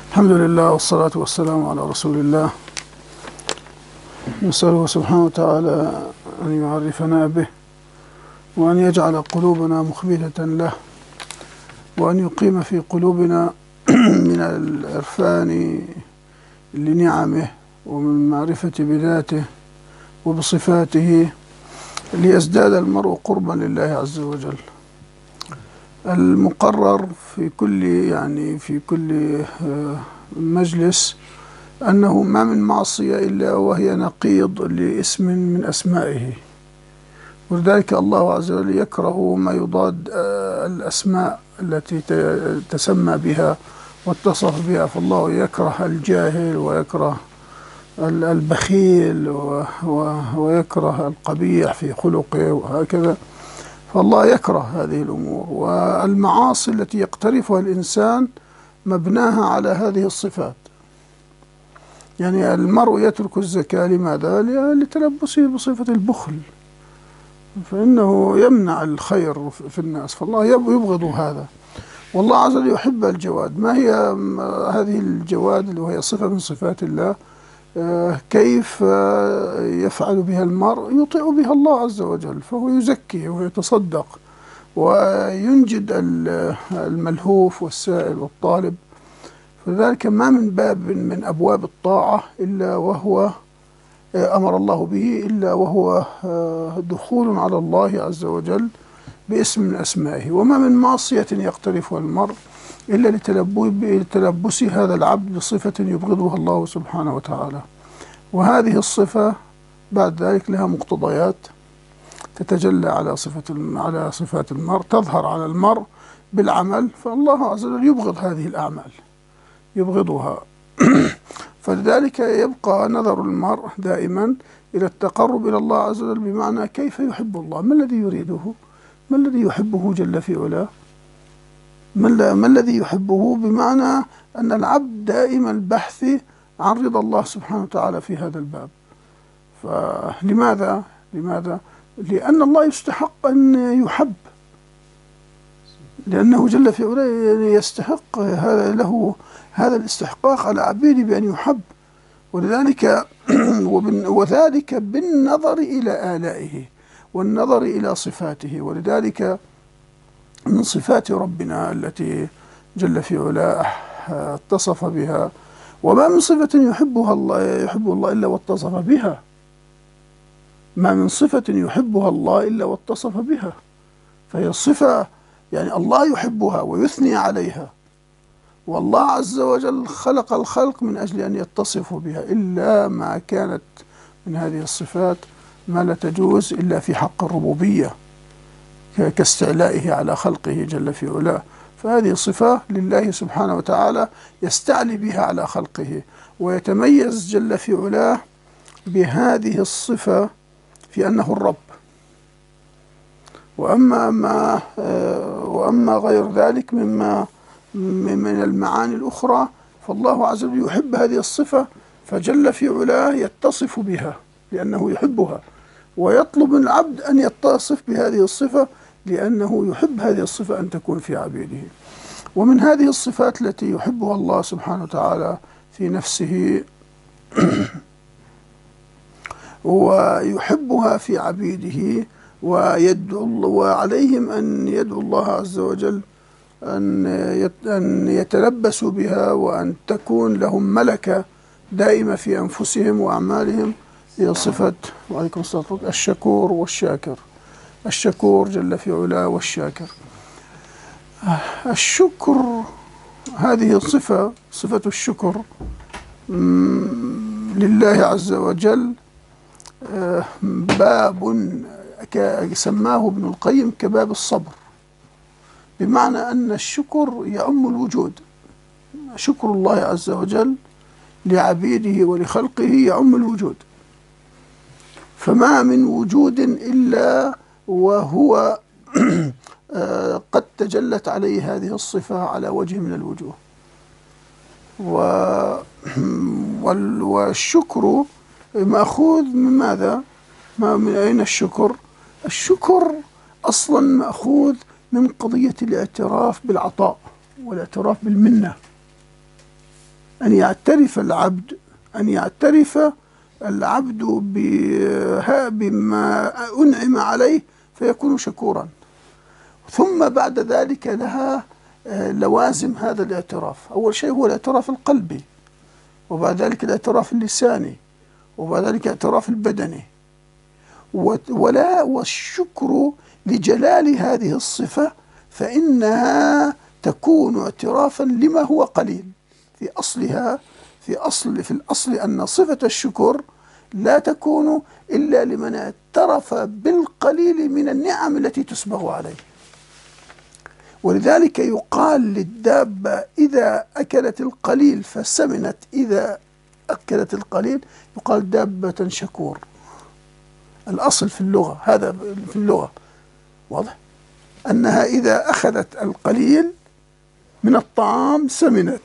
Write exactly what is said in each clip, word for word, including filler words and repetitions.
الحمد لله والصلاة والسلام على رسول الله. نسأله سبحانه وتعالى أن يعرفنا به، وأن يجعل قلوبنا مخبتة له، وأن يقيم في قلوبنا من العرفان لنعمه ومن معرفة بذاته وبصفاته ليزداد المرء قربا لله عز وجل. المقرر في كل يعني في كل مجلس أنه ما من معصية إلا وهي نقيض لاسم من أسمائه، ولذلك الله عز وجل يكره ما يضاد الأسماء التي تسمى بها واتصف بها، فالله يكره الجاهل ويكره البخيل ويكره القبيح في خلقه وهكذا، فالله يكره هذه الأمور. والمعاصي التي يقترفها الإنسان مبناها على هذه الصفات. يعني المرء يترك الزكاة لماذا؟ لتلبسه بصفة البخل، فإنه يمنع الخير في الناس، فالله يبغض هذا. والله عز وجل يحب الجواد. ما هي هذه الجواد اللي وهي صفة من صفات الله؟ كيف يفعل بها المرء؟ يطيع بها الله عز وجل، فهو يزكي ويتصدق وينجد الملهوف والسائل والطالب. فذلك ما من باب من أبواب الطاعة إلا وهو أمر الله به إلا وهو دخول على الله عز وجل باسم من أسمائه. وما من معصية يقترفها المرء إلا لتلبس هذا العبد بصفة يبغضها الله سبحانه وتعالى. وهذه الصفة بعد ذلك لها مقتضيات تتجلى على صفة على صفات المرء، تظهر على المرء بالعمل، فالله عز وجل يبغض هذه الأعمال، يبغضها. فلذلك يبقى نظر المرء دائما إلى التقرب إلى الله عز وجل، بمعنى كيف يحب الله، ما الذي يريده، ما الذي يحبه جل في علاه، ما الذي يحبه، بمعنى أن العبد دائما البحث عن رضا الله سبحانه وتعالى في هذا الباب. فلماذا؟ لماذا؟ لأن الله يستحق أن يحب، لأنه جل في علاه يستحق هذا، له هذا الاستحقاق على عبيده بأن يحب. ولذلك وذلك بالنظر إلى آلائه والنظر إلى صفاته. ولذلك من صفات ربنا التي جل في علاه اتصف بها، وما من صفة يحبها الله يحب الله إلا واتصف بها، ما من صفة يحبها الله إلا واتصف بها، فهي صفة يعني الله يحبها ويثني عليها. والله عز وجل خلق الخلق من أجل أن يتصفوا بها، إلا ما كانت من هذه الصفات ما لا تجوز إلا في حق الربوبية، كاستعلائه على خلقه جل في علاه. فهذه صفة لله سبحانه وتعالى يستعلي بها على خلقه، ويتميز جل في علاه بهذه الصفة في أنه الرب. وأما ما وأما غير ذلك مما من المعاني الأخرى، فالله عز وجل يحب هذه الصفة، فجل في علاه يتصف بها لأنه يحبها، ويطلب من العبد أن يتصف بهذه الصفة لأنه يحب هذه الصفة أن تكون في عبيده. ومن هذه الصفات التي يحبها الله سبحانه وتعالى في نفسه ويحبها في عبيده، ويدعو وعليهم أن يدعو الله عز وجل أن يتلبسوا بها، وأن تكون لهم ملكة دائمة في أنفسهم وأعمالهم. هي صفة وعليكم السلام الشكور والشاكر، الشكور جل في علاه والشاكر. الشكر هذه الصفة، صفة الشكر لله عز وجل باب سماه ابن القيم كباب الصبر، بمعنى أن الشكر يعم الوجود. شكر الله عز وجل لعبيده ولخلقه يعم الوجود، فما من وجود إلا وهو قد تجلت عليه هذه الصفة على وجه من الوجوه. والشكر مأخوذ من ماذا؟ ما من أين الشكر؟ الشكر أصلا مأخوذ من قضية الاعتراف بالعطاء والاعتراف بالمنة. أن يعترف العبد أن يعترف العبد بما أنعم عليه فيكون شكورا، ثم بعد ذلك لها لوازم هذا الاعتراف. أول شيء هو الاعتراف القلبي، وبعد ذلك الاعتراف اللساني، وبعد ذلك الاعتراف البدني. ولا والشكر لجلال هذه الصفة فإنها تكون اعترافا لما هو قليل. في أصلها في أصل في الأصل أن صفة الشكر لا تكون إلا لمن اعترف بالقليل من النعم التي تسبغ عليه. ولذلك يقال للدابة إذا أكلت القليل فسمنت، إذا أكلت القليل يقال دابة شكور. الأصل في اللغة هذا، في اللغة واضح أنها إذا أخذت القليل من الطعام سمنت،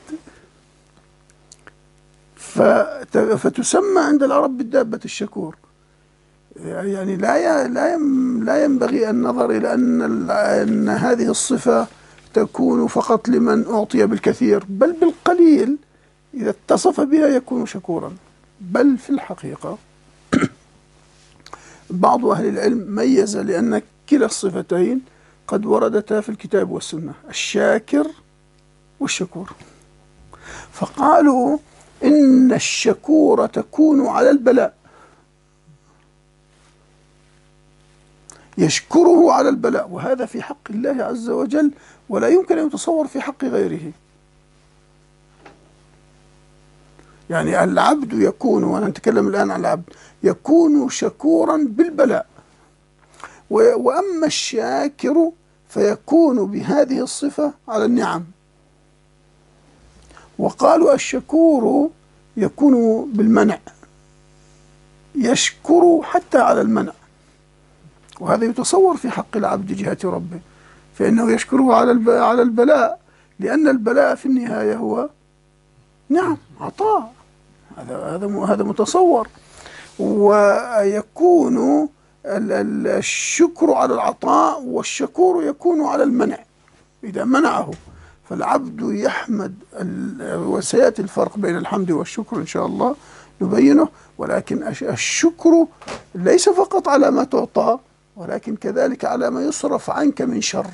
فتسمى عند العرب بالدابة الشكور. يعني لا لا لا ينبغي النظر إلى أن أن هذه الصفة تكون فقط لمن أعطي بالكثير، بل بالقليل إذا اتصف بها يكون شكورا. بل في الحقيقة بعض أهل العلم ميز لأن كلا الصفتين قد وردتا في الكتاب والسنة، الشاكر والشكور، فقالوا إن الشكور تكون على البلاء، يشكره على البلاء، وهذا في حق الله عز وجل ولا يمكن أن يتصور في حق غيره. يعني العبد يكون، وأنا نتكلم الآن عن العبد، يكون شكورا بالبلاء، وأما الشاكر فيكون بهذه الصفة على النعم. وقالوا الشكور يكون بالمنع، يشكر حتى على المنع، وهذا يتصور في حق العبد جهة ربه، فإنه يشكره على على البلاء، لأن البلاء في النهاية هو نعم عطاء، هذا هذا هذا متصور. ويكون الشكر على العطاء، والشكور يكون على المنع إذا منعه. فالعبد يحمد، وسيأتي الفرق بين الحمد والشكر إن شاء الله نبينه، ولكن الشكر ليس فقط على ما تعطى، ولكن كذلك على ما يصرف عنك من شر.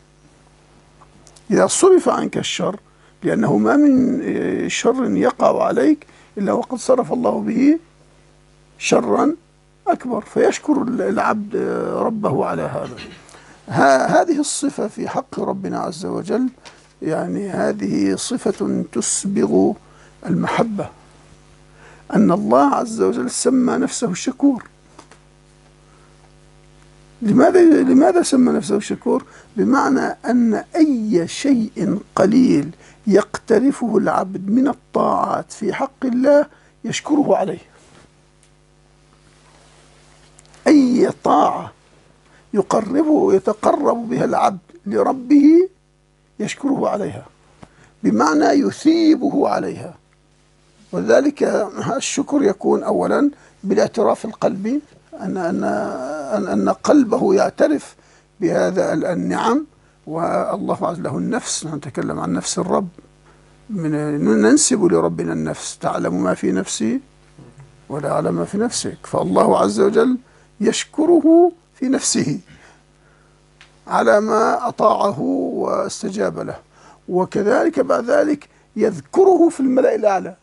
إذا صرف عنك الشر، لأنه ما من شر يقع عليك إلا وقد صرف الله به شرا أكبر، فيشكر العبد ربه على هذا. هذه الصفة في حق ربنا عز وجل، يعني هذه صفة تسبغ المحبة، أن الله عز وجل سمى نفسه الشكور. لماذا لماذا سمى نفسه الشكور؟ بمعنى أن أي شيء قليل يقترفه العبد من الطاعات في حق الله يشكره عليه. أي طاعة يقربه يتقرب بها العبد لربه يشكره عليها، بمعنى يثيبه عليها. وذلك الشكر يكون أولا بالاعتراف القلبي، أن أن أن قلبه يعترف بهذا النعم. والله عز له النفس، نتكلم عن نفس الرب، من ننسب لربنا النفس، تعلم ما في نفسي ولا أعلم ما في نفسك. فالله عز وجل يشكره في نفسه على ما أطاعه واستجاب له، وكذلك بعد ذلك يذكره في الملأ الأعلى.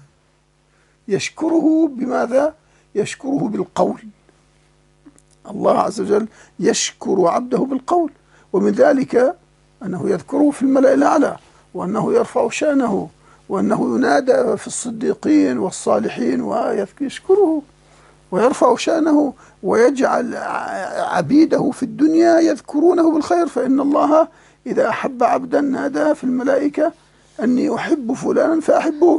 يشكره بماذا؟ يشكره بالقول. الله عز وجل يشكر عبده بالقول، ومن ذلك أنه يذكره في الملأ الأعلى، وأنه يرفع شأنه، وأنه ينادى في الصديقين والصالحين ويشكره ويرفع شأنه، ويجعل عبيده في الدنيا يذكرونه بالخير. فإن الله إذا أحب عبدا نادى في الملائكة أني أحب فلانا فأحبوه.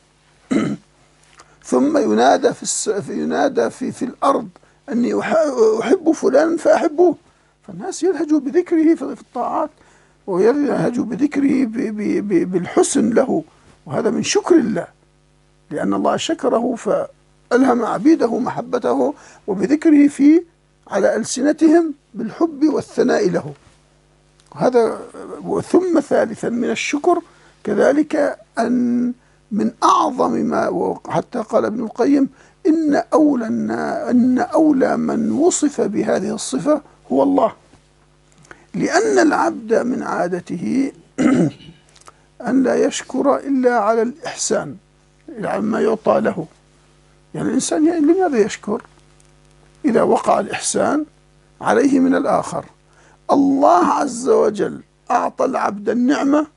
ثم ينادى في ينادى في في الأرض أني أحب فلانا فأحبوه. فالناس يلهجوا بذكره في الطاعات، ويلهجوا بذكره بالحسن له، وهذا من شكر الله، لأن الله شكره فألهم عبيده محبته وبذكره في على ألسنتهم بالحب والثناء له. هذا. ثم ثالثا من الشكر كذلك أن من أعظم ما، وحتى قال ابن القيم إن أولى إن أولى من وصف بهذه الصفة هو الله، لأن العبد من عادته أن لا يشكر إلا على الإحسان، على ما يعطى له. يعني الإنسان يعني لماذا يشكر إذا وقع الإحسان عليه من الآخر؟ الله عز وجل أعطى العبد النعمة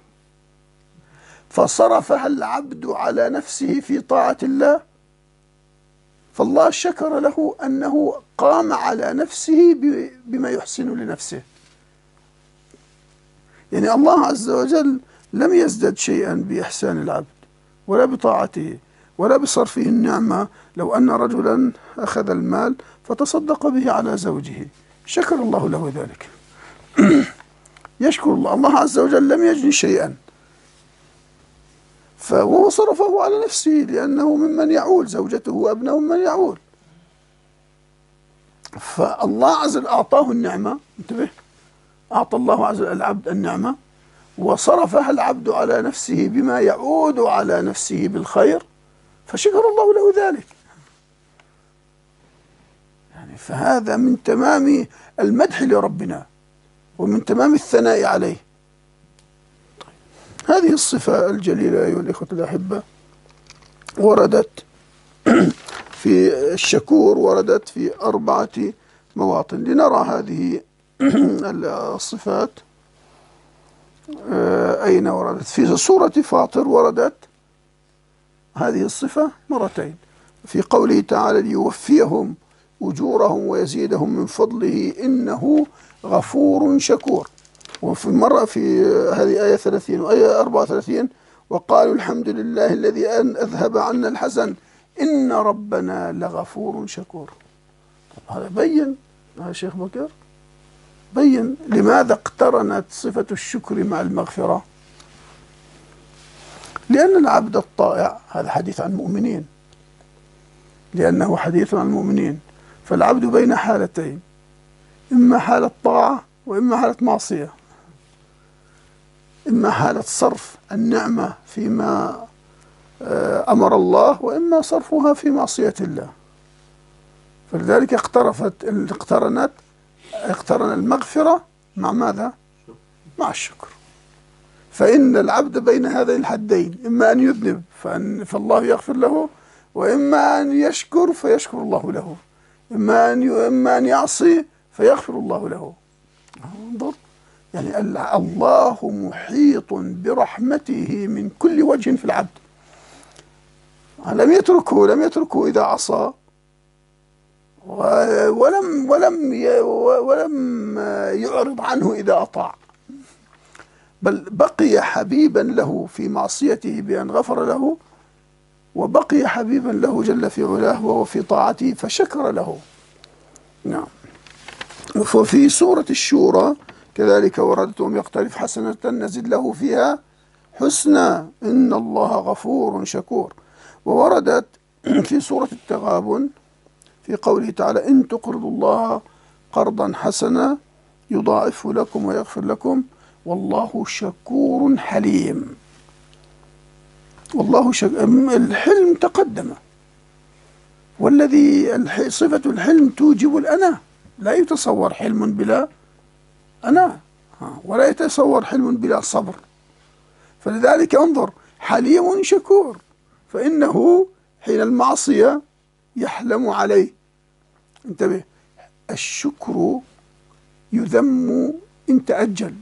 فصرفها العبد على نفسه في طاعة الله، فالله شكر له أنه قام على نفسه بما يحسن لنفسه. يعني الله عز وجل لم يزدد شيئا بإحسان العبد ولا بطاعته ولا بصرفه النعمة. لو أن رجلا أخذ المال فتصدق به على زوجه شكر الله له ذلك. يشكر الله. الله عز وجل لم يجني شيئا فهو صرفه على نفسه لأنه ممن يعول، زوجته وأبنه ممن يعول. فالله عز وجل أعطاه النعمة، انتبه، أعطى الله عز وجل العبد النعمة وصرفها العبد على نفسه بما يعود على نفسه بالخير فشكر الله له ذلك. يعني فهذا من تمام المدح لربنا ومن تمام الثناء عليه. هذه الصفة الجليلة أيها الإخوة الأحبة وردت في الشكور، وردت في أربعة مواطن. لنرى هذه الصفات أين وردت. في سورة فاطر وردت هذه الصفة مرتين، في قوله تعالى ليوفيهم أجورهم ويزيدهم من فضله إنه غفور شكور. وفي مرة في هذه آية ثلاثين وآية أربعة وثلاثين وقالوا الحمد لله الذي أن أذهب عنا الحزن إن ربنا لغفور شكور. هذا بين، هذا شيخ بكر بين لماذا اقترنت صفة الشكر مع المغفرة. لأن العبد الطائع، هذا حديث عن المؤمنين، لأنه حديث عن المؤمنين، فالعبد بين حالتين، إما حالة طاعة وإما حالة معصية، إما حالة صرف النعمة فيما أمر الله وإما صرفها في معصية الله. فلذلك اقترفت اقترنت اقترن المغفرة مع ماذا؟ مع الشكر. فإن العبد بين هذين الحدين، إما أن يذنب فأن فالله يغفر له، وإما أن يشكر فيشكر الله له، إما أن إما أن يعصي فيغفر الله له. انظر، يعني الله محيط برحمته من كل وجه في العبد. لم يتركه لم يتركه إذا عصى، ولم ولم ولم يعرض عنه إذا أطاع، بل بقي حبيبا له في معصيته بأن غفر له، وبقي حبيبا له جل في علاه وهو في طاعته فشكر له. نعم. وفي سورة الشورى كذلك وردت ومن يقترف حسنة نزد له فيها حسنى إن الله غفور شكور. ووردت في سورة التغابن في قوله تعالى إن تقرضوا الله قرضا حسنا يضاعفه لكم ويغفر لكم والله شكور حليم. والله شك... الحلم تقدم، والذي صفة الحلم توجب الأناة، لا يتصور حلم بلا أناة، ولا يتصور حلم بلا صبر. فلذلك انظر حليم شكور، فإنه حين المعصية يحلم عليه. انتبه، الشكر يذم إن تأجل،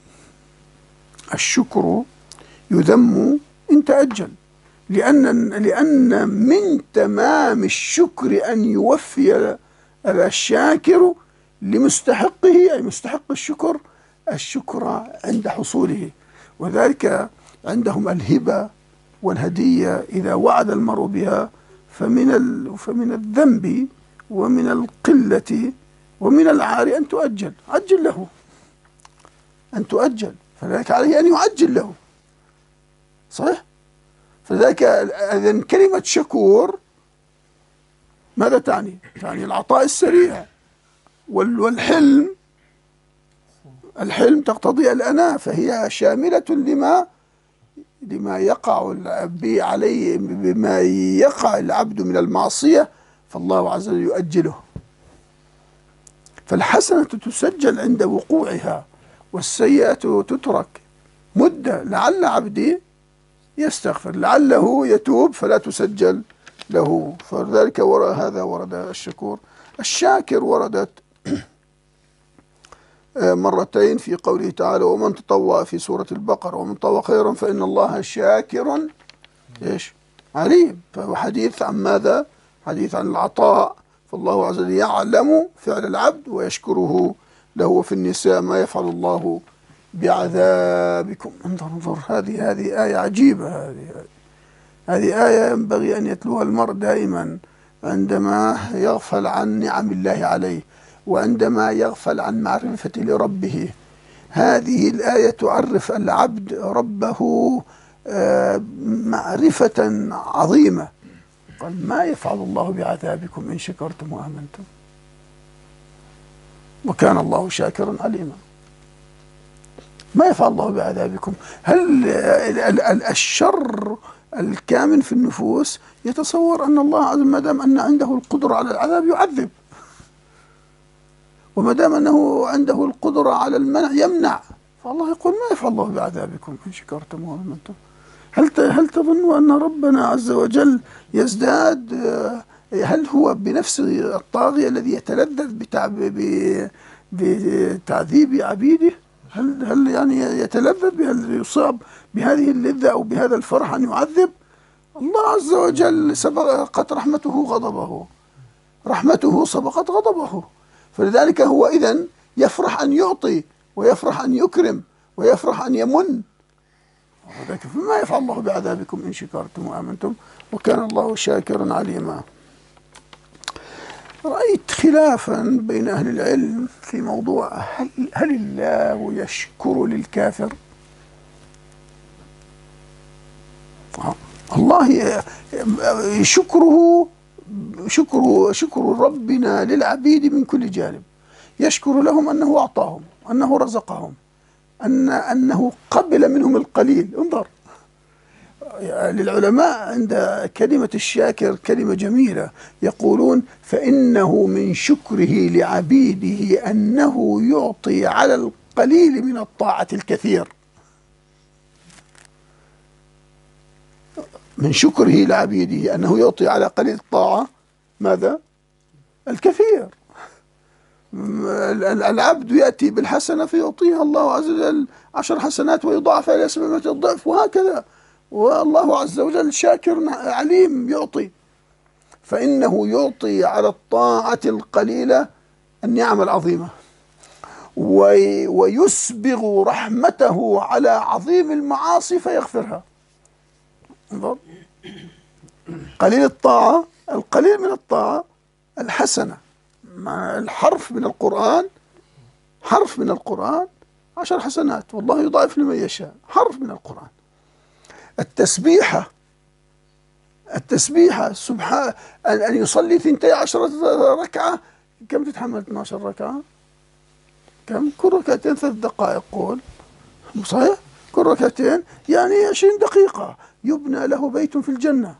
الشكر يذم إن تأجل، لأن لأن من تمام الشكر أن يوفي الشاكر لمستحقه، أي مستحق الشكر الشكر عند حصوله. وذلك عندهم الهبة والهدية إذا وعد المرء بها فمن فمن الذنب ومن القلة ومن العار أن تؤجل، عجل له أن تؤجل، فذلك عليه أن يعجل له، صحيح؟ فذلك إذن كلمة شكور ماذا تعني؟ تعني العطاء السريع، والحلم الحلم تقتضي الأناة، فهي شاملة لما لما يقع العبد عليه، بما يقع العبد من المعصية، فالله عز وجل يؤجله. فالحسنة تسجل عند وقوعها، والسيئة تترك مدة لعل عبدي يستغفر، لعله يتوب فلا تسجل له. فلذلك هذا ورد الشكور. الشاكر وردت مرتين في قوله تعالى: ومن تطوع في سورة البقرة: ومن تطوع خيرا فإن الله شاكر إيش عليم. فهو حديث عن ماذا؟ حديث عن العطاء. فالله عز وجل يعلم فعل العبد ويشكره له. في النساء: ما يفعل الله بعذابكم. انظر انظر، هذه هذه آية عجيبة. هذه هذه آية ينبغي أن يتلوها المرء دائما عندما يغفل عن نعم الله عليه، وعندما يغفل عن معرفته لربه. هذه الآية تعرف العبد ربه معرفة عظيمة. قال: ما يفعل الله بعذابكم إن شكرتم وآمنتم وكان الله شاكرا عليما. ما يفعل الله بعذابكم. هل الشر الكامن في النفوس يتصور أن الله عز وجل ما دام أن عنده القدرة على العذاب يعذب، وما دام أنه عنده القدرة على المنع يمنع؟ فالله يقول: ما يفعل الله بعذابكم إن شكرتم وآمنتم. هل هل تظنوا أن ربنا عز وجل يزداد؟ هل هو بنفسه الطاغية الذي يتلذذ بتعذيب عبيده؟ هل هل يعني يتلذذ؟ هل يصاب بهذه اللذة أو بهذا الفرح أن يعذب؟ الله عز وجل سبقت رحمته غضبه، رحمته سبقت غضبه. فلذلك هو إذن يفرح أن يعطي، ويفرح أن يكرم، ويفرح أن يمن. فما يفعل الله بعذابكم إن شكرتم وآمنتم وكان الله شاكرا عليما. رأيت خلافا بين أهل العلم في موضوع: هل, هل الله يشكر للكافر؟ الله شكره شكر شكر ربنا للعبيد من كل جانب. يشكر لهم أنه أعطاهم، أنه رزقهم، أن أنه قبل منهم القليل. انظر، للعلماء عند كلمة الشاكر كلمة جميلة، يقولون: فإنه من شكره لعبيده أنه يعطي على القليل من الطاعة الكثير. من شكره لعبيده أنه يعطي على قليل الطاعة ماذا؟ الكثير. العبد يأتي بالحسنة فيعطيها الله عز وجل عشر حسنات ويضاعف إلى سبعمائة ضعف، وهكذا. والله عز وجل شاكر عليم يعطي. فإنه يعطي على الطاعة القليلة النعم العظيمة، ويسبغ رحمته على عظيم المعاصي فيغفرها. انظر، قليل الطاعة، القليل من الطاعة الحسنة، مع الحرف من القرآن، حرف من القرآن عشر حسنات، والله يضاعف لمن يشاء. حرف من القرآن. التسبيحة، التسبيحة سبحان أن يصلي ثنتي عشرة ركعة، كم تتحمل اثنتي عشرة ركعة؟ كم؟ كل ركعتين ثلاث دقائق. قول صحيح؟ كل ركعتين يعني عشرين دقيقة. يبنى له بيت في الجنة،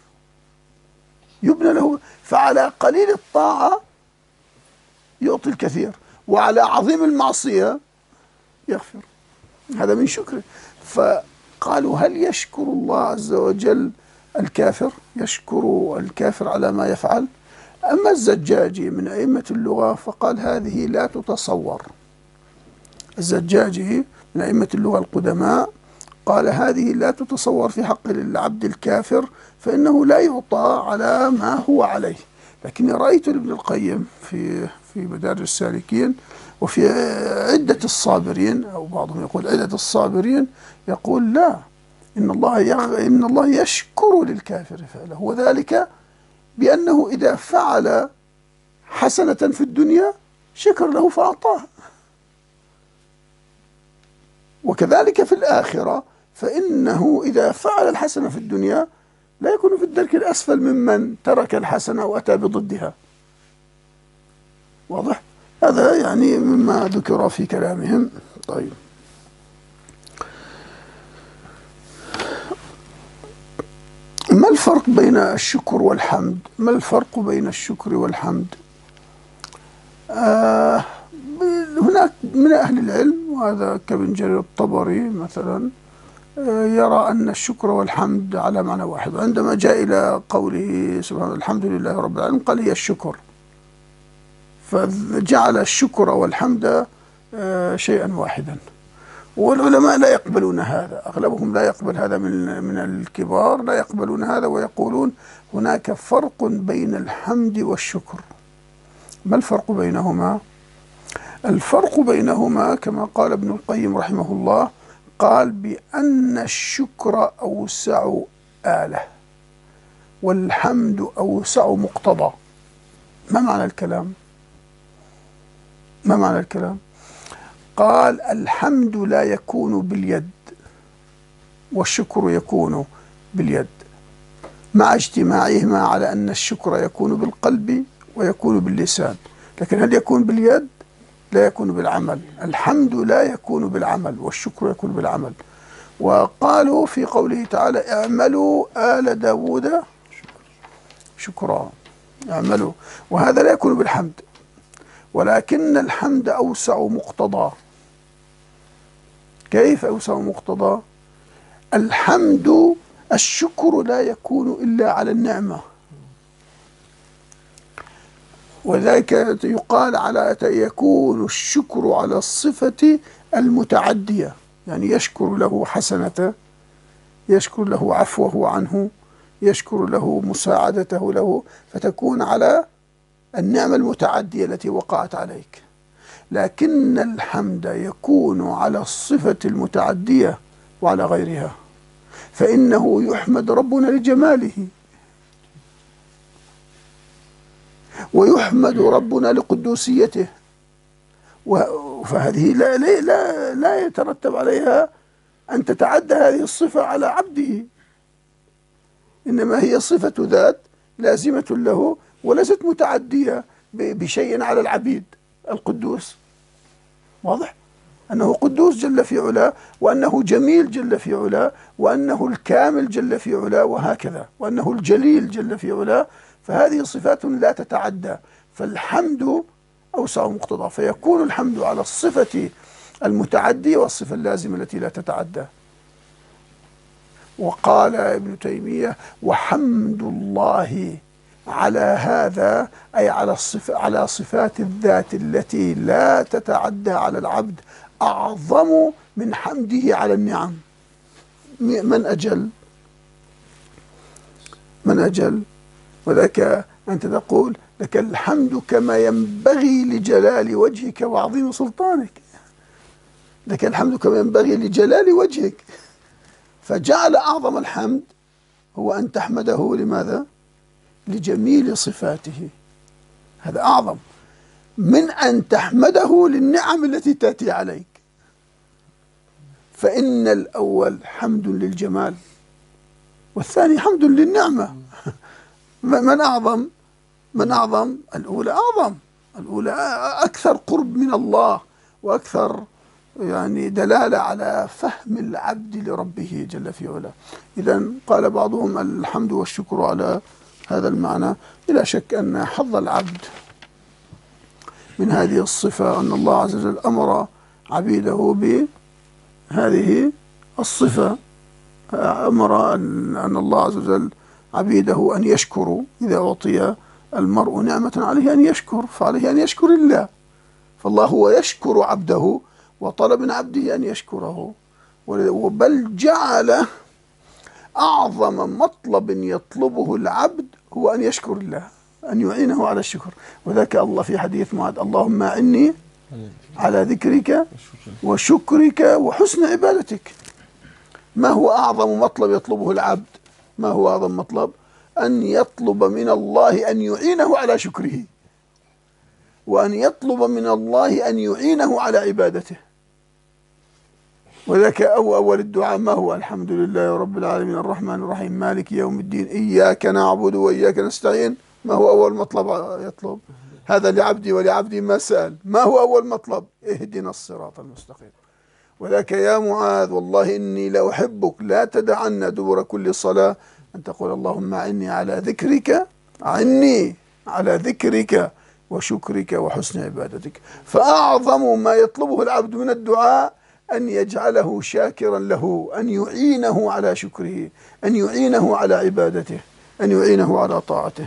يبنى له. فعلى قليل الطاعة يعطي الكثير، وعلى عظيم المعصية يغفر. هذا من شكره. فقالوا: هل يشكر الله عز وجل الكافر؟ يشكر الكافر على ما يفعل؟ أما الزجاجي من أئمة اللغة فقال: هذه لا تتصور. الزجاجي من أئمة اللغة القدماء قال: هذه لا تتصور في حق العبد الكافر، فإنه لا يعطى على ما هو عليه. لكني رأيت ابن القيم في في مدارج السالكين وفي عدة الصابرين، أو بعضهم يقول عدة الصابرين، يقول: لا، إن الله يغ... إن الله يشكر للكافر فعله، وذلك بأنه إذا فعل حسنة في الدنيا شكر له فأعطاه، وكذلك في الآخرة، فإنه إذا فعل الحسنة في الدنيا لا يكون في الدرك الأسفل ممن ترك الحسنة وأتى بضدها. واضح؟ هذا يعني مما ذكر في كلامهم. طيب، ما الفرق بين الشكر والحمد؟ ما الفرق بين الشكر والحمد؟ آه هناك من أهل العلم، وهذا كابن جرير الطبري مثلا آه يرى أن الشكر والحمد على معنى واحد. عندما جاء إلى قوله سبحانه الحمد لله رب العالمين قال هي الشكر، فجعل الشكر والحمد آه شيئا واحدا. والعلماء لا يقبلون هذا، أغلبهم لا يقبل هذا، من من الكبار لا يقبلون هذا، ويقولون هناك فرق بين الحمد والشكر. ما الفرق بينهما؟ الفرق بينهما كما قال ابن القيم رحمه الله، قال بأن الشكر أوسع آلة والحمد أوسع مقتضى. ما معنى الكلام؟ ما معنى الكلام؟ قال الحمد لا يكون باليد والشكر يكون باليد، مع اجتماعهما على أن الشكر يكون بالقلب ويكون باللسان، لكن هل يكون باليد؟ لا يكون بالعمل. الحمد لا يكون بالعمل والشكر يكون بالعمل. وقالوا في قوله تعالى اعملوا آل داود شكرا، اعملوا، وهذا لا يكون بالحمد، ولكن الحمد أوسع مقتضى. كيف أوسع مقتضى؟ الحمد الشكر لا يكون إلا على النعمة، وذلك يقال على يكون الشكر على الصفة المتعدية، يعني يشكر له حسنته، يشكر له عفوه عنه، يشكر له مساعدته له، فتكون على النعمة المتعدية التي وقعت عليك. لكن الحمد يكون على الصفة المتعدية وعلى غيرها، فإنه يحمد ربنا لجماله، ويحمد ربنا لقدوسيته، فهذه لا, لا, لا يترتب عليها أن تتعدى هذه الصفة على عبده، إنما هي صفة ذات لازمة له وليست متعدية بشيء على العبيد. القدوس واضح أنه قدوس جل في علاه، وأنه جميل جل في علاه، وأنه الكامل جل في علاه، وهكذا، وأنه الجليل جل في علاه، فهذه صفات لا تتعدى. فالحمد أوسع مقتضى، فيكون الحمد على الصفة المتعدية والصفة اللازمة التي لا تتعدى. وقال ابن تيمية وحمد الله على هذا أي على الصف على صفات الذات التي لا تتعدى على العبد أعظم من حمده على النعم. من أجل من أجل وذاك أنت تقول لك الحمد كما ينبغي لجلال وجهك وعظيم سلطانك، لك الحمد كما ينبغي لجلال وجهك، فجعل أعظم الحمد هو أن تحمده لماذا؟ لجميل صفاته، هذا أعظم من أن تحمده للنعم التي تأتي عليك. فإن الأول حمد للجمال والثاني حمد للنعمة. من أعظم؟ من أعظم؟ الأولى أعظم، الأولى أكثر قرب من الله، وأكثر يعني دلالة على فهم العبد لربه جل في علاه. إذا قال بعضهم الحمد والشكر على هذا المعنى. بلا شك أن حظ العبد من هذه الصفة أن الله عز وجل أمر عبيده بهذه الصفة، أمر أن الله عز وجل عبيده أن يشكروا. إذا أعطي المرء نعمة عليه أن يشكر، فعليه أن يشكر الله، فالله هو يشكر عبده وطلب من عبده أن يشكره. بل جعل أعظم مطلب يطلبه العبد هو أن يشكر الله، أن يعينه على الشكر. وذاك الله في حديث معاذ اللهم أعني على ذكرك وشكرك وحسن عبادتك. ما هو أعظم مطلب يطلبه العبد؟ ما هو أعظم مطلب؟ أن يطلب من الله أن يعينه على شكره، وأن يطلب من الله أن يعينه على عبادته. وذاك أو أول الدعاء ما هو؟ الحمد لله رب العالمين الرحمن الرحيم مالك يوم الدين إياك نعبد وإياك نستعين. ما هو أول مطلب يطلب؟ هذا لعبدي ولعبدي ما سأل. ما هو أول مطلب؟ اهدنا الصراط المستقيم. وذاك يا معاذ والله إني لأحبك لا تدعن دبر كل صلاة أن تقول اللهم أعني على ذكرك، أعني على ذكرك وشكرك وحسن عبادتك. فأعظم ما يطلبه العبد من الدعاء أن يجعله شاكرا له، أن يعينه على شكره، أن يعينه على عبادته، أن يعينه على طاعته.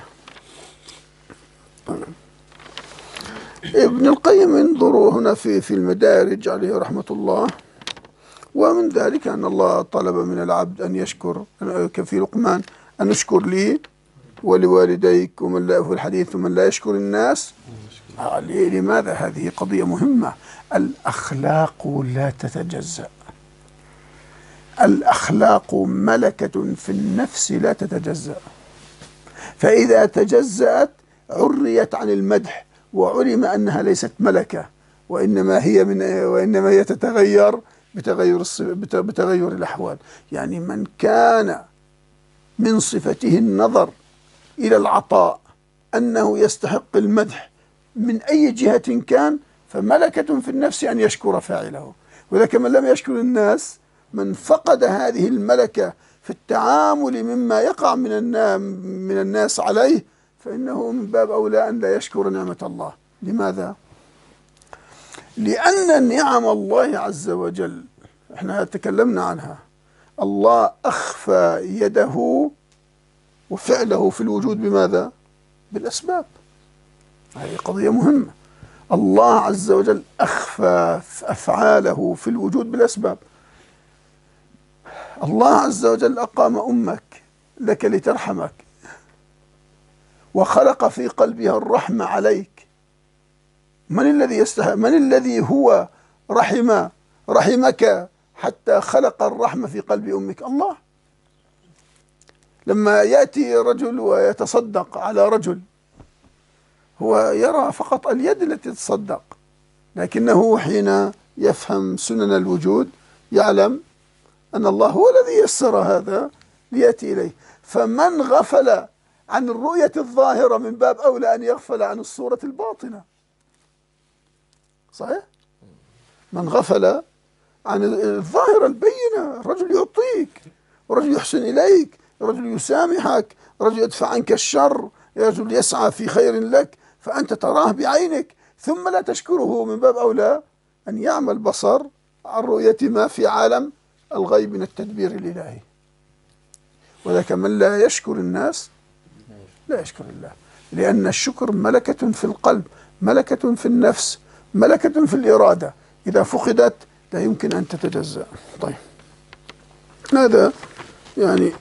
ابن القيم انظروا هنا في في المدارج عليه رحمة الله، ومن ذلك أن الله طلب من العبد أن يشكر في لقمان أن اشكر لي ولوالديك ومن لا في الحديث ومن لا يشكر الناس. لماذا؟ هذه قضية مهمة. الأخلاق لا تتجزأ، الأخلاق ملكة في النفس لا تتجزأ، فإذا تجزأت عريت عن المدح وعلم أنها ليست ملكة، وإنما هي من وإنما هي تتغير بتغير بتغير الأحوال. يعني من كان من صفته النظر إلى العطاء أنه يستحق المدح من أي جهة كان، فملكة في النفس أن يشكر فاعله. وذلك من لم يشكر الناس، من فقد هذه الملكة في التعامل مما يقع من من الناس عليه، فإنه من باب أولى أن لا يشكر نعمة الله. لماذا؟ لأن نعم الله عز وجل احنا تكلمنا عنها، الله أخفى يده وفعله في الوجود بماذا؟ بالأسباب. هذه قضية مهمة. الله عز وجل أخفى أفعاله في الوجود بالأسباب. الله عز وجل أقام أمك لك لترحمك، وخلق في قلبها الرحمة عليك. من الذي يستحق؟ من الذي هو رحم رحمك حتى خلق الرحمة في قلب أمك؟ الله. لما يأتي رجل ويتصدق على رجل، هو يرى فقط اليد التي تتصدق، لكنه حين يفهم سنن الوجود يعلم أن الله هو الذي يسر هذا ليأتي إليه. فمن غفل عن الرؤية الظاهرة من باب أولى أن يغفل عن الصورة الباطنة. صحيح؟ من غفل عن الظاهرة البينة، الرجل يعطيك، ورجل يحسن إليك، رجل يسامحك، رجل يدفع عنك الشر، رجل يسعى في خير لك، فأنت تراه بعينك ثم لا تشكره، من باب أولى أن يعمل بصر عن رؤية ما في عالم الغيب من التدبير الإلهي. وذلك من لا يشكر الناس لا يشكر الله، لأن الشكر ملكة في القلب، ملكة في النفس، ملكة في الإرادة، إذا فقدت لا يمكن أن تتجزأ. طيب، هذا يعني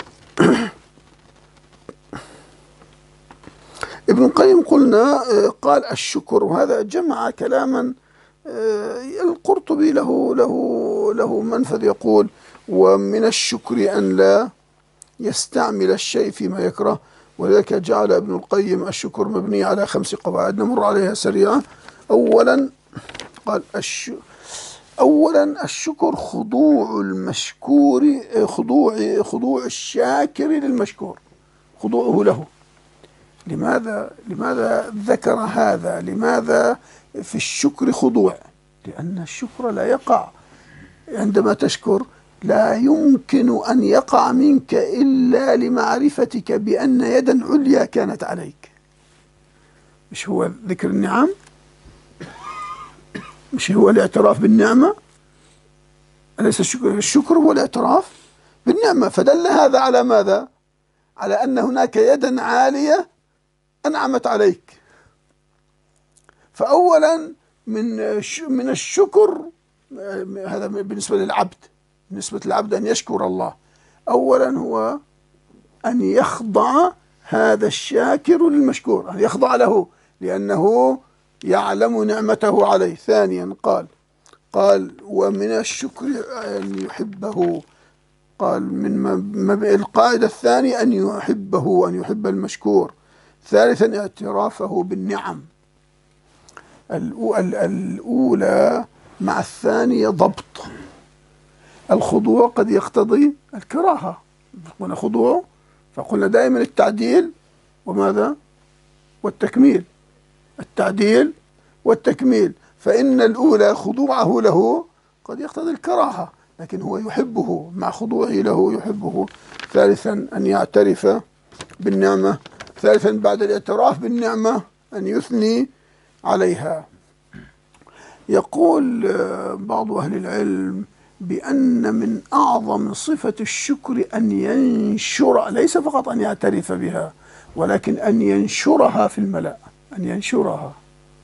ابن القيم قلنا قال الشكر، وهذا جمع كلاما. القرطبي له له له منفذ يقول: ومن الشكر أن لا يستعمل الشيء فيما يكره. ولذلك جعل ابن القيم الشكر مبني على خمس قواعد نمر عليها سريعا. أولا قال الش أولا الشكر خضوع المشكور، خضوع خضوع الشاكر للمشكور، خضوعه له. لماذا لماذا ذكر هذا؟ لماذا في الشكر خضوع؟ لأن الشكر لا يقع عندما تشكر، لا يمكن أن يقع منك إلا لمعرفتك بأن يدا عليا كانت عليك. مش هو ذكر النعم؟ مش هو الاعتراف بالنعمة؟ أليس الشكر؟ الشكر هو الاعتراف بالنعمة. فدل هذا على ماذا؟ على أن هناك يدا عالية أنعمت عليك. فأولا من من الشكر، هذا بالنسبة للعبد، بالنسبة للعبد أن يشكر الله، أولا هو أن يخضع هذا الشاكر للمشكور، أن يخضع له لأنه يعلم نعمته عليه. ثانيا قال قال ومن الشكر أن يحبه، قال من القاعدة الثانية أن يحبه، أن يحب المشكور. ثالثا اعترافه بالنعم. الأولى مع الثانية ضبط. الخضوع قد يقتضي الكراهة، قلنا خضوع، فقلنا دائما التعديل وماذا؟ والتكميل، التعديل والتكميل. فإن الأولى خضوعه له قد يقتضي الكراهة، لكن هو يحبه، مع خضوعه له يحبه. ثالثا أن يعترف بالنعمة. ثالثا بعد الاعتراف بالنعمة أن يثني عليها. يقول بعض أهل العلم بأن من أعظم صفة الشكر أن ينشر، ليس فقط أن يعترف بها، ولكن أن ينشرها في الملأ، أن ينشرها.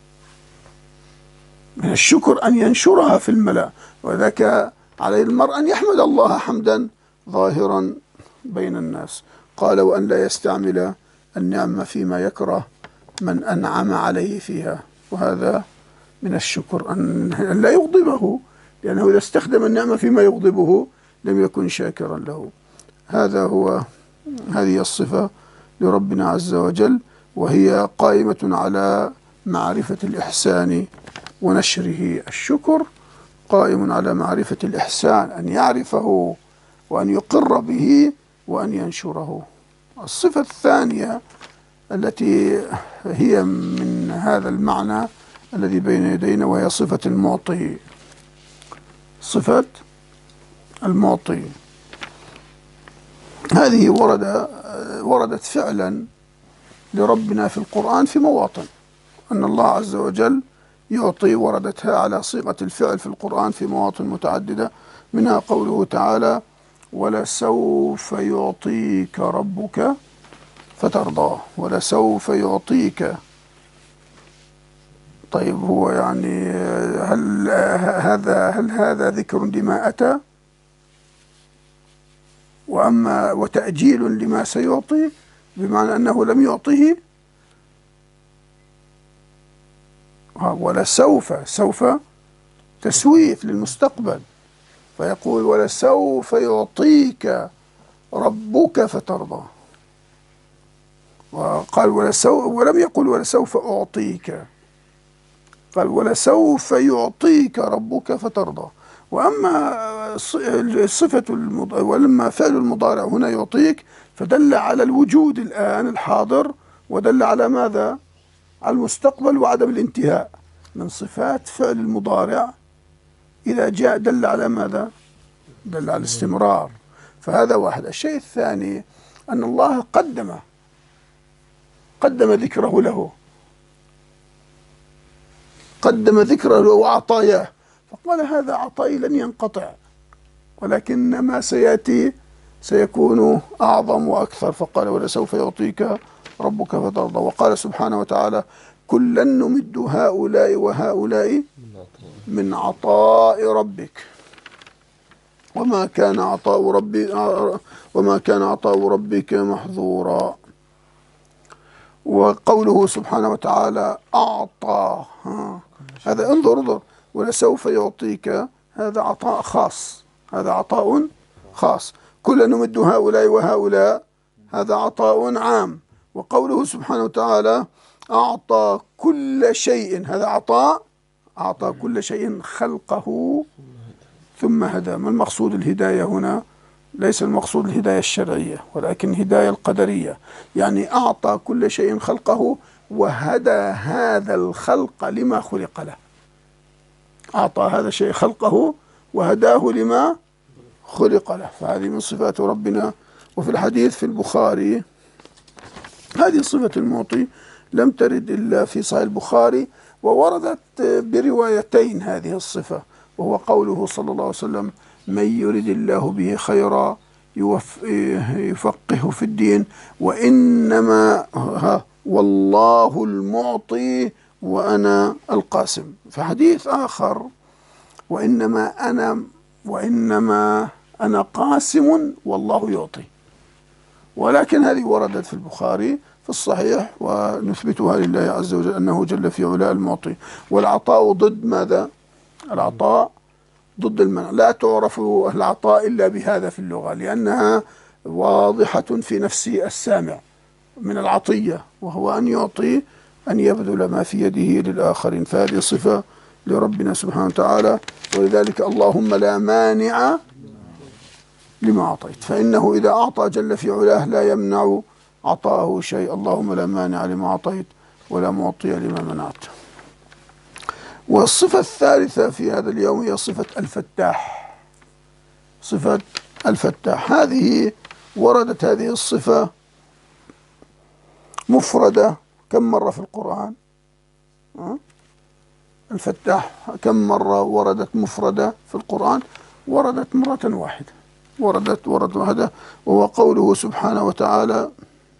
من الشكر أن ينشرها في الملأ، وذاك عليه المرء أن يحمد الله حمدا ظاهرا بين الناس. قال وأن لا يستعمل النعمة فيما يكره من أنعم عليه فيها، وهذا من الشكر أن لا يغضبه، لأنه إذا استخدم النعمة فيما يغضبه لم يكن شاكرا له. هذا هو هذه الصفة لربنا عز وجل، وهي قائمة على معرفة الإحسان ونشره. الشكر قائم على معرفة الإحسان، أن يعرفه وأن يقر به وأن ينشره. الصفة الثانية التي هي من هذا المعنى الذي بين يدينا وهي صفة المعطي. صفة المعطي هذه ورد وردت فعلا لربنا في القرآن في مواطن، أن الله عز وجل يعطي، وردتها على صيغة الفعل في القرآن في مواطن متعددة، منها قوله تعالى ولسوف يعطيك ربك فترضاه. ولسوف يعطيك، طيب هو يعني هل هذا هل هذا ذكر لما أتى؟ وأما وتأجيل لما سيعطي بمعنى أنه لم يعطه. ولسوف، سوف تسويف للمستقبل، فيقول ولسوف يعطيك ربك فترضى، وقال ولسوف، ولم يقل ولسوف أعطيك، قال ولسوف يعطيك ربك فترضى. وأما صفة ولما فعل المضارع هنا يعطيك فدل على الوجود الآن الحاضر، ودل على ماذا؟ على المستقبل وعدم الانتهاء. من صفات فعل المضارع إذا جاء دل على ماذا؟ دل على الاستمرار. فهذا واحد. الشيء الثاني أن الله قدم قدم ذكره له، قدم ذكره له وعطاياه، فقال هذا عطائي لن ينقطع، ولكن ما سيأتي سيكون أعظم وأكثر. فقال ولسوف يعطيك ربك فترضى. وقال سبحانه وتعالى كلا نمد هؤلاء وهؤلاء من عطاء ربك وما كان عطاء ربي وما كان عطاء ربك محظورا. وقوله سبحانه وتعالى أعطى، هذا انظر انظر ولسوف يعطيك، هذا عطاء خاص، هذا عطاء خاص. كل نمد هؤلاء وهؤلاء هذا عطاء عام. وقوله سبحانه وتعالى أعطى كل شيء، هذا عطاء، أعطى كل شيء خلقه ثم هدى. ما المقصود الهداية هنا؟ ليس المقصود الهداية الشرعية، ولكن الهداية القدرية، يعني أعطى كل شيء خلقه وهدى هذا الخلق لما خلق له. أعطى هذا الشيء خلقه وهداه لما خلق له، فهذه من صفات ربنا. وفي الحديث في البخاري هذه صفة المعطي لم ترد إلا في صحيح البخاري، ووردت بروايتين هذه الصفة، وهو قوله صلى الله عليه وسلم من يرد الله به خيرا يفقهه في الدين، وإنما والله المعطي وأنا القاسم. في حديث آخر وإنما أنا وإنما أنا قاسم والله يعطي. ولكن هذه وردت في البخاري في الصحيح، ونثبتها لله عز وجل أنه جل في علاء المعطي. والعطاء ضد ماذا؟ العطاء ضد المنع. لا تعرف العطاء إلا بهذا في اللغة، لأنها واضحة في نفس السامع من العطية، وهو أن يعطي، أن يبذل ما في يده للآخرين. فهذه صفة لربنا سبحانه وتعالى. ولذلك اللهم لا مانع لما أعطيت، فإنه إذا أعطى جل في علاه لا يمنع عطاءه شيء. اللهم لا مانع لما أعطيت ولا معطي لما منعت. والصفة الثالثة في هذا اليوم هي صفة الفتاح. صفة الفتاح هذه وردت هذه الصفة مفردة كم مرة في القرآن؟ الفتاح كم مرة وردت مفردة في القرآن؟ وردت مرة واحدة، وردت وردت واحدة، وهو قوله سبحانه وتعالى: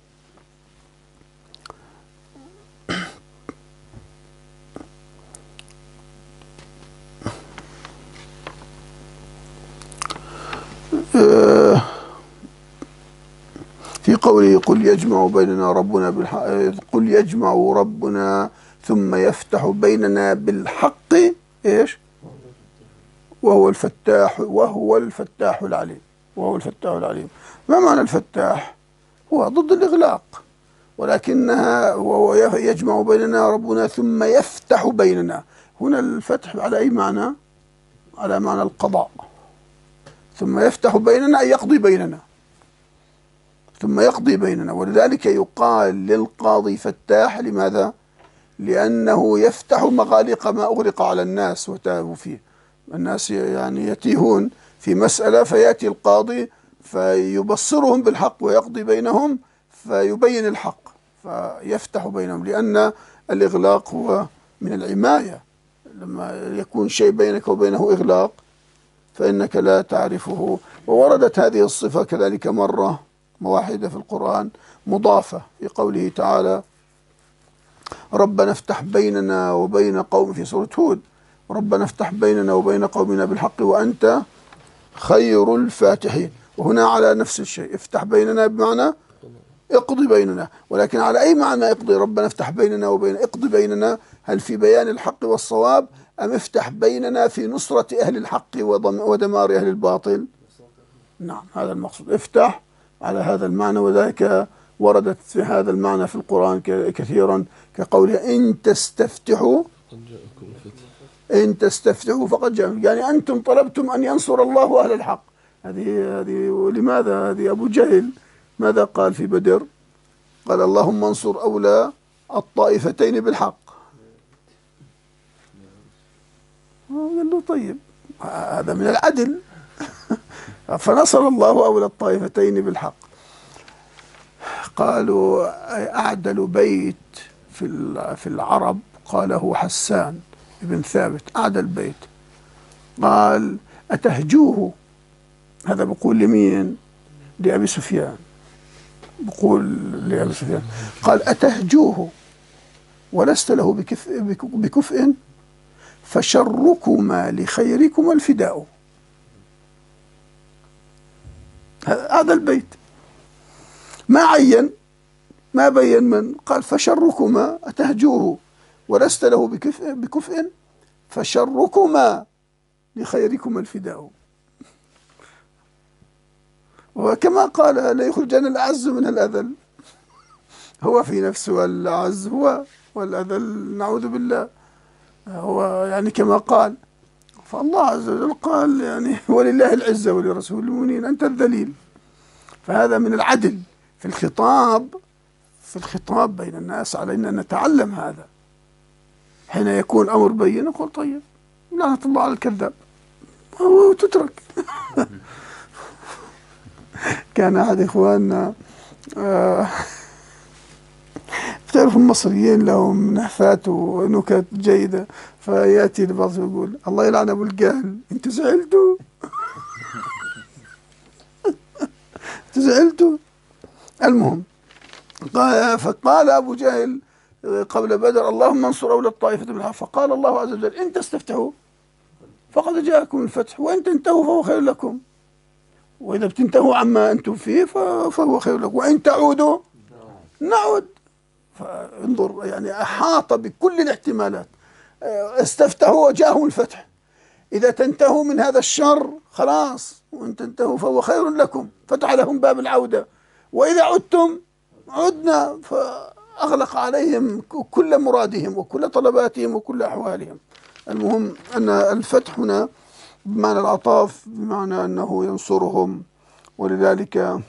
في قوله: قل يجمع بيننا ربنا بالحق، قل يجمع ربنا ثم يفتح بيننا بالحق ايش؟ وهو الفتاح وهو الفتاح العليم وهو الفتاح العليم. ما معنى الفتاح؟ هو ضد الإغلاق، ولكنها وهو يجمع بيننا ربنا ثم يفتح بيننا. هنا الفتح على أي معنى؟ على معنى القضاء. ثم يفتح بيننا أي يقضي بيننا، ثم يقضي بيننا. ولذلك يقال للقاضي فتاح. لماذا؟ لأنه يفتح مغاليق ما أغلق على الناس وتاهوا فيه. الناس يعني يتيهون في مسألة، فيأتي القاضي فيبصرهم بالحق ويقضي بينهم فيبين الحق فيفتح بينهم، لأن الإغلاق هو من العماية. لما يكون شيء بينك وبينه إغلاق فإنك لا تعرفه. ووردت هذه الصفة كذلك مرة واحدة في القرآن مضافة في قوله تعالى: ربنا افتح بيننا وبين قوم، في سورة هود: ربنا افتح بيننا وبين قومنا بالحق وأنت خير الفاتحين. وهنا على نفس الشيء، افتح بيننا بمعنى اقضي بيننا، ولكن على أي معنى اقضي؟ ربنا افتح بيننا وبين اقضي بيننا، هل في بيان الحق والصواب، أم افتح بيننا في نصرة أهل الحق ودمار أهل الباطل؟ نعم، هذا المقصود، افتح على هذا المعنى. وذلك وردت في هذا المعنى في القرآن كثيرا، كقوله: إن تستفتحوا إن تستفتحوا فقد جاء، يعني أنتم طلبتم أن ينصر الله أهل الحق. هذه هذه ولماذا؟ هذه أبو جهل ماذا قال في بدر؟ قال: اللهم انصر أولى الطائفتين بالحق. قال له: طيب، هذا من العدل. فنصر الله أولى الطائفتين بالحق. قالوا: أعدل بيت في في العرب قاله حسان بن ثابت، أعدل بيت. قال: أتهجوه؟ هذا بقول لمين؟ لأبي سفيان. بقول لأبي سفيان، قال: أتهجوه ولست له بكف بكفء فشركما لخيركما الفداء. هذا البيت ما عين، ما بين من. قال: فشركما، أتهجوه ولست له بكفء بكفء فشركما لخيركما الفداء. وكما قال: لا يخرجن الأعز من الأذل. هو في نفسه الأعز هو، والأذل نعوذ بالله. هو يعني كما قال، فالله عز وجل قال يعني: ولله العزة ولرسول المؤمنين، أنت الذليل. فهذا من العدل في الخطاب، في الخطاب بين الناس. علينا أن نتعلم هذا. حين يكون أمر بين نقول: طيب، لعنة الله على الكذاب، وتترك. كان أحد إخواننا آه بتعرف المصريين لهم نحفات ونكت جيدة، فيأتي البعض يقول: الله يلعن أبو الجهل، أنت زعلتوا؟ أنت زعلتوا؟ المهم، قال فقال أبو جهل قبل بدر: اللهم انصر أولى الطائفة بالحق. فقال الله عز وجل: إن تستفتحوا فقد جاءكم الفتح، وإن تنتهوا فهو خير لكم، وإذا بتنتهوا عما أنتم فيه فهو خير لكم، وإن تعودوا نعود. فانظر، يعني أحاط بكل الاحتمالات. استفتحوا وجاءهم الفتح، إذا تنتهوا من هذا الشر خلاص، وإن تنتهوا فهو خير لكم، فتح لهم باب العودة، وإذا عدتم عدنا، فأغلق عليهم كل مرادهم وكل طلباتهم وكل أحوالهم. المهم أن الفتح هنا بمعنى العطاف، بمعنى أنه ينصرهم. ولذلك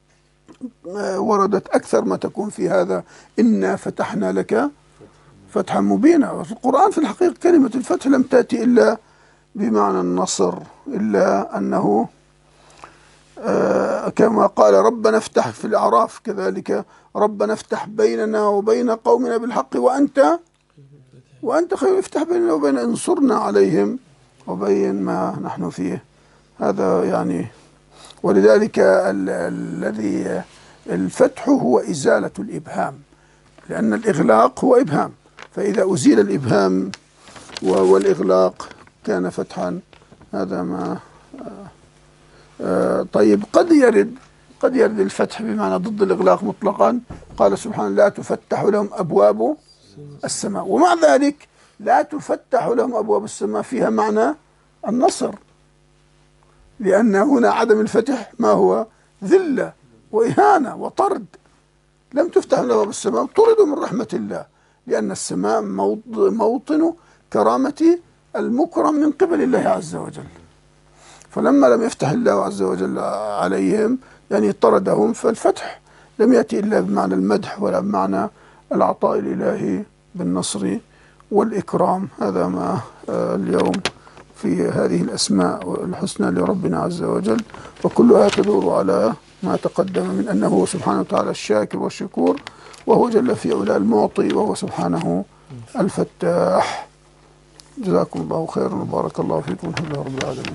وردت أكثر ما تكون في هذا: إنا فتحنا لك فتحا مبينا. وفي القرآن في الحقيقة كلمة الفتح لم تأتي إلا بمعنى النصر، إلا أنه كما قال ربنا افتح في الأعراف كذلك، ربنا افتح بيننا وبين قومنا بالحق وأنت وأنت خير، افتح بيننا وبين، انصرنا عليهم وبين ما نحن فيه. هذا يعني، ولذلك ال الذي الفتح هو إزالة الإبهام، لأن الإغلاق هو إبهام، فإذا أزيل الإبهام والإغلاق كان فتحا. هذا ما آه آه طيب، قد يرد قد يرد الفتح بمعنى ضد الإغلاق مطلقا. قال سبحانه لا تفتح لهم أبواب السماء، ومع ذلك لا تفتح لهم أبواب السماء فيها معنى النصر، لأن هنا عدم الفتح ما هو ذلة وإهانة وطرد. لم تفتح لهم أبواب السماء، طردوا من رحمة الله، لأن السماء موطن كرامة المكرم من قبل الله عز وجل. فلما لم يفتح الله عز وجل عليهم يعني طردهم، فالفتح لم يأتي إلا بمعنى المدح ولا بمعنى العطاء الإلهي بالنصر والإكرام. هذا ما اليوم في هذه الأسماء الحسنى لربنا عز وجل، وكلها تدور على ما تقدم من أنه سبحانه وتعالى الشاكر والشكور، وهو جل في علاه المعطي، وهو سبحانه الفتاح. جزاكم الله خيرا وبارك الله فيكم، الحمد لله رب العالمين.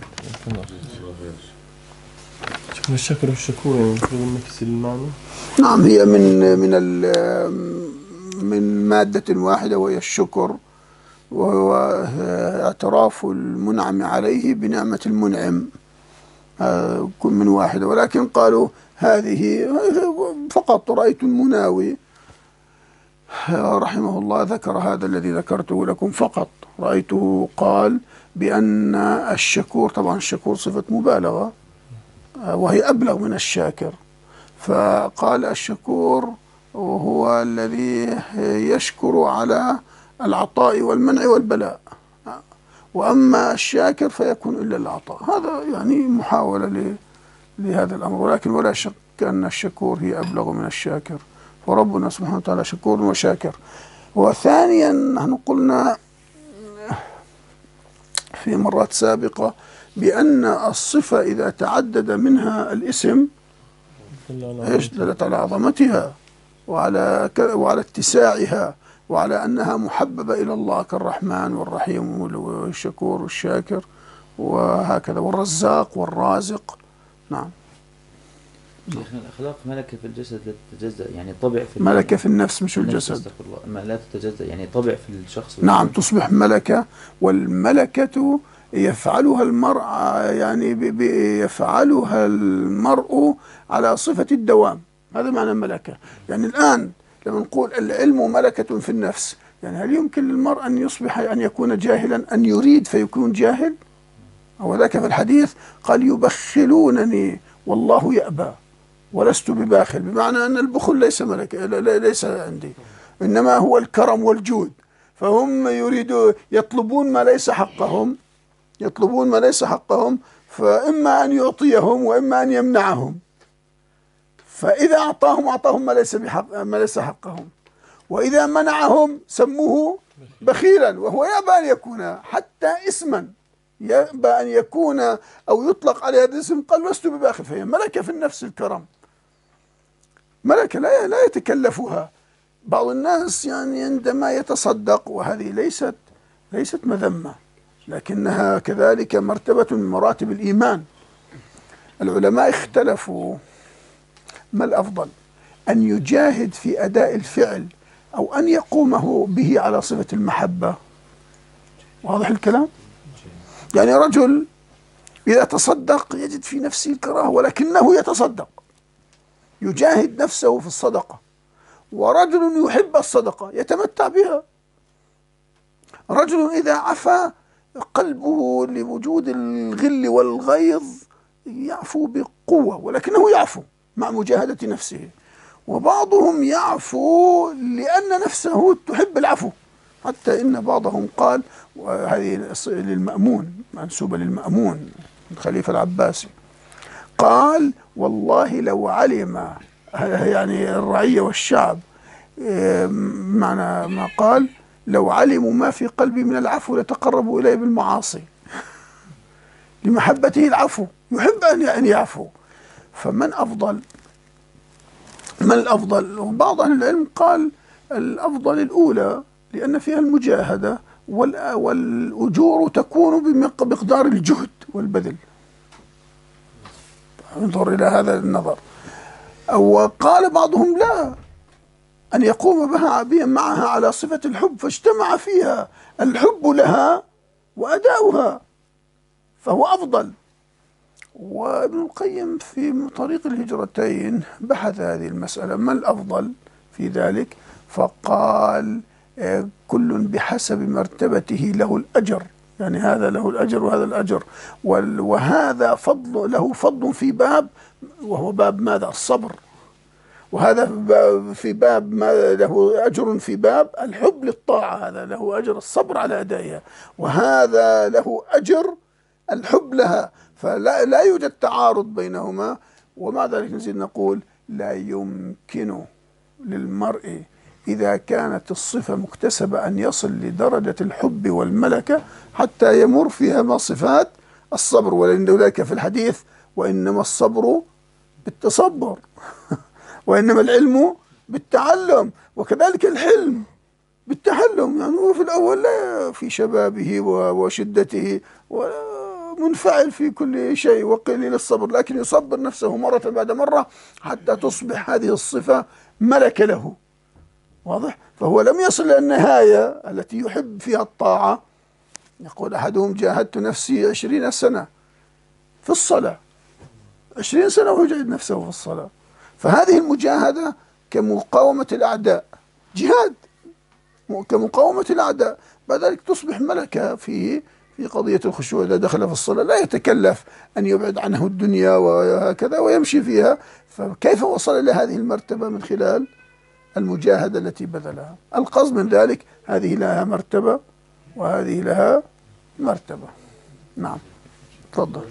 شكرا. الشكر والشكور يعني المفروض نفس المعنى؟ نعم، هي من من من مادة واحدة وهي الشكر، وهو اعتراف المنعم عليه بنعمة المنعم، كل من واحدة. ولكن قالوا هذه فقط. رأيت المناوي رحمه الله ذكر هذا الذي ذكرته لكم فقط، رأيته قال بأن الشكور، طبعا الشكور صفة مبالغة وهي أبلغ من الشاكر، فقال الشكور هو الذي يشكر على العطاء والمنع والبلاء، وأما الشاكر فيكون إلا العطاء. هذا يعني محاولة لهذا الأمر، ولكن ولا شك أن الشكور هي أبلغ من الشاكر، وربنا سبحانه وتعالى شكور وشاكر. وثانيا نحن قلنا في مرات سابقة بأن الصفة إذا تعدد منها الاسم ايش دلت على عظمتها وعلى وعلى اتساعها، وعلى أنها محببة إلى الله، كالرحمن والرحيم والشكور والشاكر وهكذا، والرزاق والرازق. نعم. شيخنا الأخلاق ملكة في الجسد لا تتجزأ، يعني طبع في ملكة في النفس مش الجسد، ما لا تتجزأ يعني طبع في الشخص. نعم، تصبح ملكة، والملكة يفعلها المرء يعني يفعلها المرء على صفة الدوام. هذا معنى الملكة. يعني الآن لما نقول العلم ملكة في النفس، يعني هل يمكن للمرء أن يصبح أن يكون جاهلا، أن يريد فيكون جاهل؟ وذاك في الحديث قال يبخلونني والله يأبى ولست بباخل، بمعنى أن البخل ليس ملكة، ليس عندي، إنما هو الكرم والجود. فهم يريدون يطلبون ما ليس حقهم، يطلبون ما ليس حقهم، فإما أن يعطيهم وإما أن يمنعهم. فإذا أعطاهم أعطاهم ما ليس بحق ما ليس حقهم، وإذا منعهم سموه بخيلا، وهو يأبى أن يكون حتى اسما، يأبى أن يكون أو يطلق عليه هذا الاسم. قال لست بباخل، فهي ملكة في النفس الكرم، ملكة لا لا يتكلفها. بعض الناس يعني عندما يتصدق، وهذه ليست ليست مذمة، لكنها كذلك مرتبة من مراتب الإيمان. العلماء اختلفوا ما الأفضل، أن يجاهد في أداء الفعل أو أن يقومه به على صفة المحبة. واضح الكلام؟ يعني رجل إذا تصدق يجد في نفسه الكراهة ولكنه يتصدق، يجاهد نفسه في الصدقة. ورجل يحب الصدقة يتمتع بها. رجل إذا عفا قلبه لوجود الغل والغيظ يعفو بقوة، ولكنه يعفو مع مجاهدة نفسه. وبعضهم يعفو لأن نفسه تحب العفو، حتى إن بعضهم قال، وهذه للمأمون منسوبة للمأمون الخليفة العباسي، قال والله لو علم يعني الرعية والشعب، معنى ما قال لو علموا ما في قلبي من العفو لتقربوا إلي بالمعاصي، لمحبته العفو، يحب أن يعفو. فمن أفضل؟ من الأفضل؟ وبعض أهل العلم قال الأفضل الأولى، لأن فيها المجاهدة والأجور تكون بمقدار الجهد والبذل. انظر إلى هذا النظر. وقال بعضهم لا، أن يقوم بها معها على صفة الحب، فاجتمع فيها الحب لها وأداؤها، فهو أفضل. وابن القيم في طريق الهجرتين بحث هذه المسألة، ما الأفضل في ذلك؟ فقال كل بحسب مرتبته له الأجر، يعني هذا له الأجر وهذا الأجر، وهذا فضل له فضل في باب، وهو باب ماذا؟ الصبر. وهذا في باب ما له أجر في باب الحب للطاعة، هذا له أجر الصبر على أدائها، وهذا له أجر الحب لها، فلا لا يوجد تعارض بينهما. ومع ذلك نزيد نقول لا يمكن للمرء إذا كانت الصفة مكتسبة أن يصل لدرجة الحب والملكة حتى يمر فيها مع صفات الصبر. ولأن ذلك في الحديث وإنما الصبر بالتصبر وإنما العلم بالتعلم، وكذلك الحلم بالتحلم. يعني هو في الأول لا في شبابه وشدته ومنفعل في كل شيء وقليل الصبر، لكن يصبر نفسه مرة بعد مرة حتى تصبح هذه الصفة ملكة له. واضح؟ فهو لم يصل إلى النهاية التي يحب فيها الطاعة. يقول أحدهم جاهدت نفسي عشرين سنة في الصلاة، عشرين سنة وهو يجاهد نفسه في الصلاة. فهذه المجاهدة كمقاومة الأعداء، جهاد كمقاومة الأعداء، بعد ذلك تصبح ملكة فيه في قضية الخشوع. إذا دخل في الصلاة لا يتكلف أن يبعد عنه الدنيا وهكذا ويمشي فيها. فكيف وصل إلى هذه المرتبة؟ من خلال المجاهدة التي بذلها. القصد من ذلك هذه لها مرتبة وهذه لها مرتبة. نعم تفضل.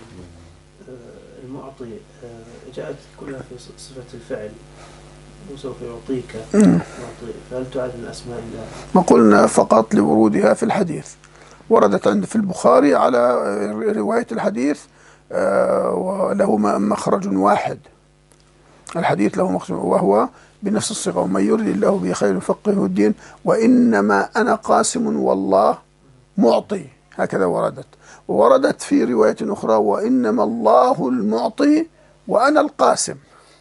المعطي جاءت كلها في صفة الفعل، وسوف يعطيك معطي، فهل تعد من أسماء الله؟ ما قلنا فقط لورودها في الحديث، وردت عند في البخاري على رواية الحديث وله مخرج واحد، الحديث له مخرج وهو بنفس الصيغة ومن يرد الله به خير يفقهه الدين وإنما أنا قاسم والله معطي، هكذا وردت. ووردت في رواية أخرى وإنما الله المعطي وأنا القاسم.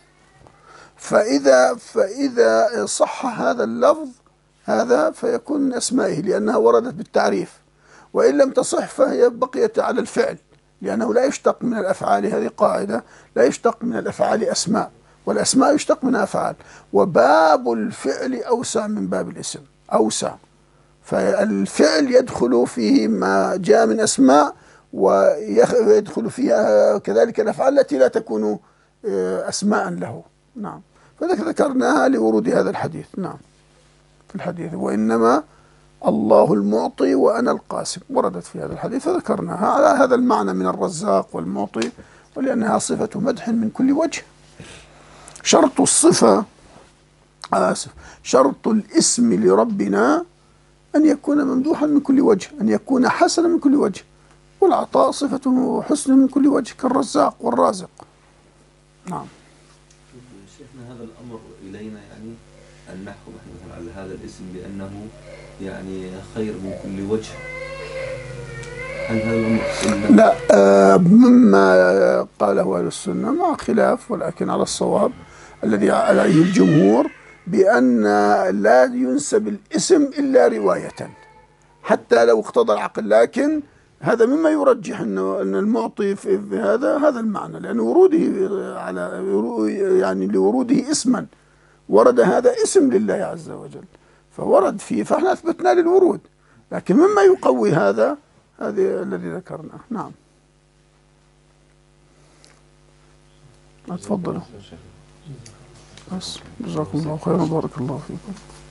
فإذا فإذا صح هذا اللفظ هذا فيكون من أسمائه لأنها وردت بالتعريف، وإن لم تصح فهي بقيت على الفعل، لأنه لا يشتق من الأفعال، هذه قاعدة، لا يشتق من الأفعال أسماء، والأسماء يشتق منها أفعال، وباب الفعل أوسع من باب الاسم، أوسع. فالفعل يدخل فيه ما جاء من أسماء، ويدخل فيها كذلك الأفعال التي لا تكون أسماء له. نعم، فذلك ذكرناها لورود هذا الحديث. نعم، في الحديث وإنما الله المعطي وأنا القاسم، وردت في هذا الحديث فذكرناها على هذا المعنى من الرزاق والمعطي، ولأنها صفة مدح من كل وجه. شرط الصفة آسف شرط الاسم لربنا أن يكون ممدوحا من كل وجه، أن يكون حسنا من كل وجه، والعطاء صفة حسن من كل وجه كالرزاق والرازق. نعم. شيخنا هذا الأمر إلينا يعني أن نحكم مثلا على هذا الاسم بأنه يعني خير من كل وجه، هل هذا الأمر؟ لا، آه مما قاله أهل السنة مع خلاف، ولكن على الصواب الذي عليه الجمهور بأن لا ينسب الاسم إلا رواية حتى لو اقتضى العقل، لكن هذا مما يرجح أنه أن المعطي في هذا هذا المعنى، لأن وروده على يعني لوروده اسما، ورد هذا اسم لله عز وجل فورد فيه، فاحنا أثبتنا للورود، لكن مما يقوي هذا هذا الذي ذكرناه. نعم، تفضلوا. بس جزاكم الله خيرا وبارك الله فيكم.